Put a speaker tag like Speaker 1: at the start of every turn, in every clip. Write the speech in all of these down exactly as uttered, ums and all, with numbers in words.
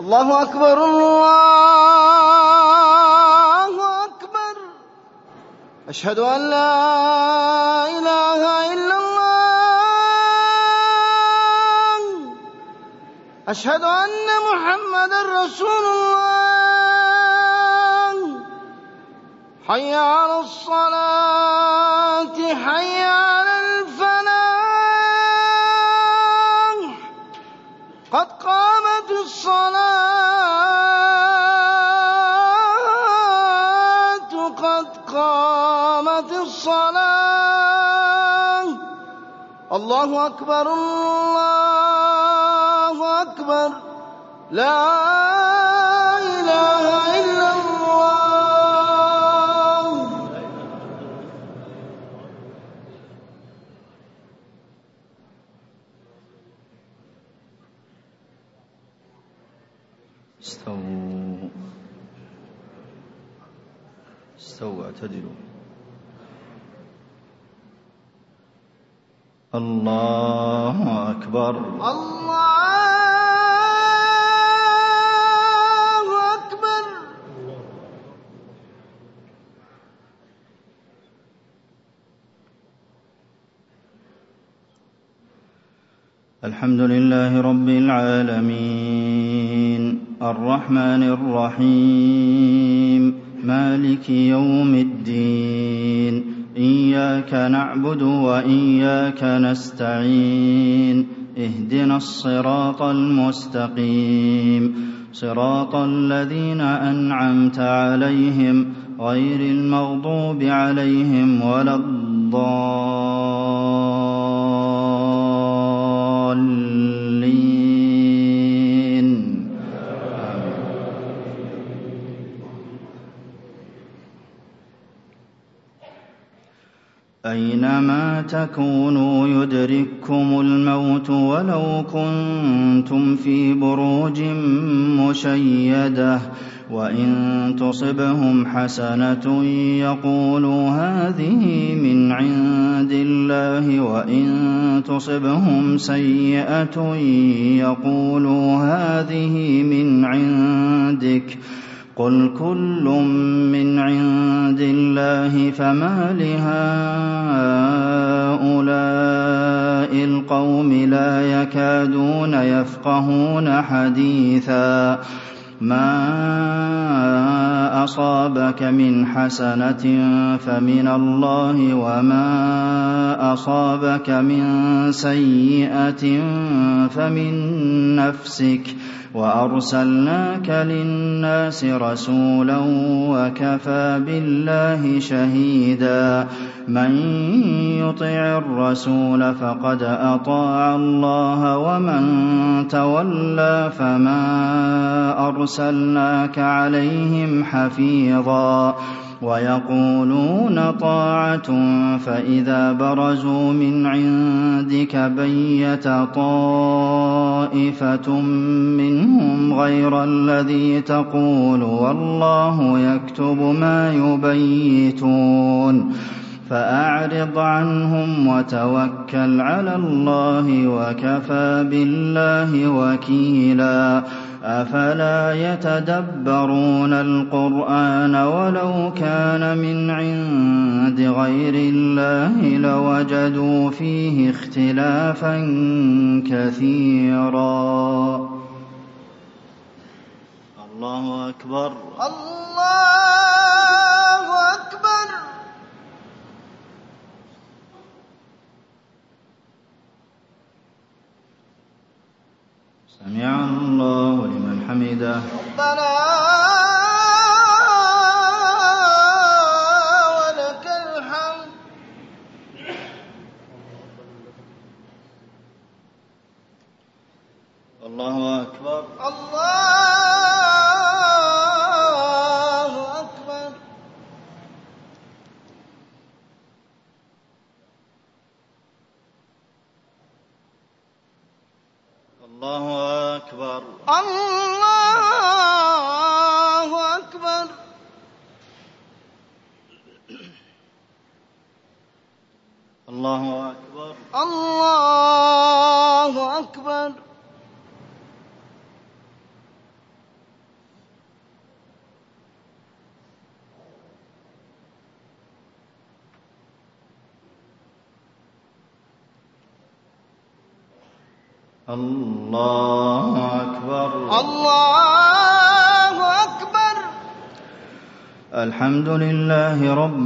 Speaker 1: الله أكبر الله أكبر. أشهد أن لا إله إلا الله. أشهد أن محمدًا رسول الله. حي على الصلاة حي على الفلاح. قد قامت الصلاة قد قامت الصلاة. الله أكبر الله أكبر. لا إله إلا الله.
Speaker 2: استووا استووا اعتدلوا. الله أكبر
Speaker 1: الله أكبر.
Speaker 2: الحمد لله رب العالمين الرحمن الرحيم مالك يوم الدين. إياك نعبد وإياك نستعين. اهدنا الصراط المستقيم صراط الذين أنعمت عليهم غير المغضوب عليهم ولا الضالين. أينما تكونوا يدرككم الموت ولو كنتم في بروج مشيدة. وإن تصبهم حسنة يقولوا هذه من عند الله وإن تصبهم سيئة يقولوا هذه من عندك. قل كل من عند الله فما لهؤلاء القوم لا يكادون يفقهون حديثا. ما أصابك من حسنة فمن الله وما أصابك من سيئة فمن نفسك وأرسلناك للناس رسولا وكفى بالله شهيدا. من يطع الرسول فقد أطاع الله ومن تولى فما أرسلناك عليهم حفيظا. ويقولون طاعة فإذا برزوا من عندك بيت طائفة منهم غير الذي تقول والله يكتب ما يبيتون. فأعرض عنهم وتوكل على الله وكفى بالله وكيلا. أفلا يتدبرون القرآن ولو كان من عند غير الله لوجدوا فيه اختلافا كثيرا. الله أكبر
Speaker 1: الله أكبر.
Speaker 2: سمع الله لمن حمده.
Speaker 1: ربنا ولك الحمد.
Speaker 2: الله أكبر
Speaker 1: الله أكبر.
Speaker 2: الله أكبر
Speaker 1: الله أكبر.
Speaker 2: الله أكبر
Speaker 1: الله أكبر.
Speaker 2: الله أكبر.
Speaker 1: الله أكبر.
Speaker 2: الحمد لله رب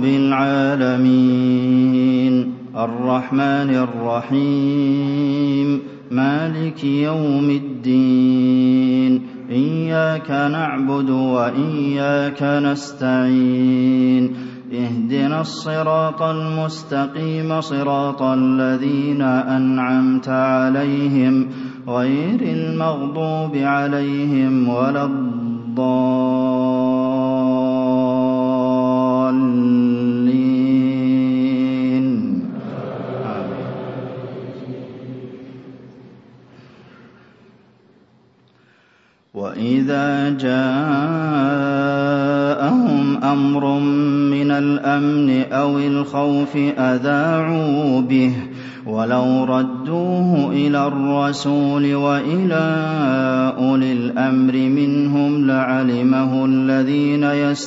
Speaker 2: العالمين الرحمن الرحيم مالك يوم الدين إياك نعبد وإياك نستعين اهدنا الصراط المستقيم صراط الذين أنعمت عليهم غير المغضوب عليهم ولا الضالين. وإذا جاءهم أمر من الأمن أو الخوف أذاعوا به ولو ردوه إلى الرسول وإلى أولي الأمر منهم لعلمه الذين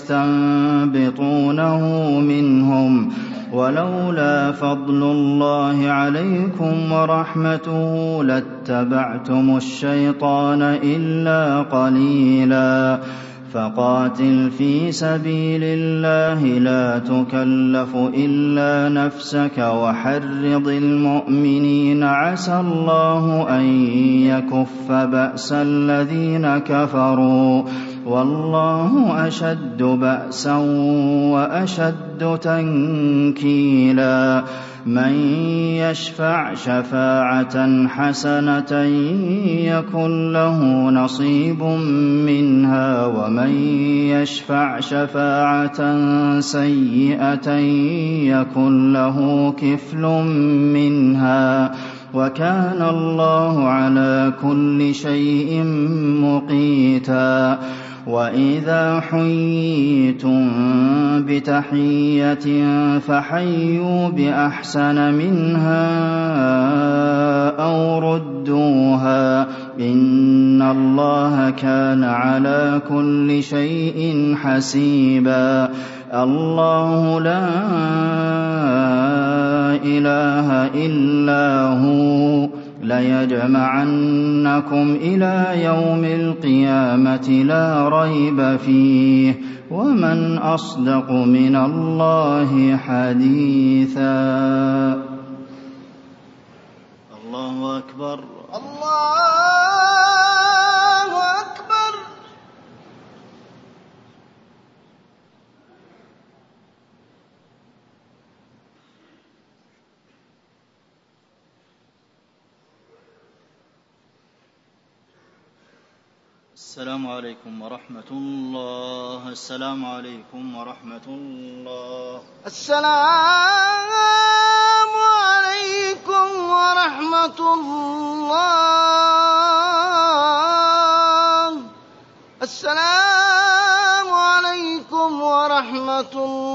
Speaker 2: يستنبطونه منهم ولولا فضل الله عليكم ورحمته لاتبعتم الشيطان إلا قليلا فقاتل في سبيل الله لا تكلف إلا نفسك وحرض المؤمنين عسى الله أن يكف بأس الذين كفروا والله أشد بأسا وأشد تنكيلا من يشفع شفاعة حسنة يكن له نصيب منها ومن يشفع شفاعة سيئة يكن له كفل منها وكان الله على كل شيء مقيتا وإذا حييتم بتحية فحيوا بأحسن منها أو ردوها إن الله كان على كل شيء حسيبا الله لا إله إلا هو ليجمعنكم إلى يوم القيامة لا ريب فيه ومن أصدق من الله حديثا. الله أكبر.
Speaker 1: الله أكبر.
Speaker 2: السلام عليكم ورحمة الله. السلام عليكم ورحمة الله.
Speaker 1: السلام عليكم ورحمة الله. السلام عليكم ورحمة الله.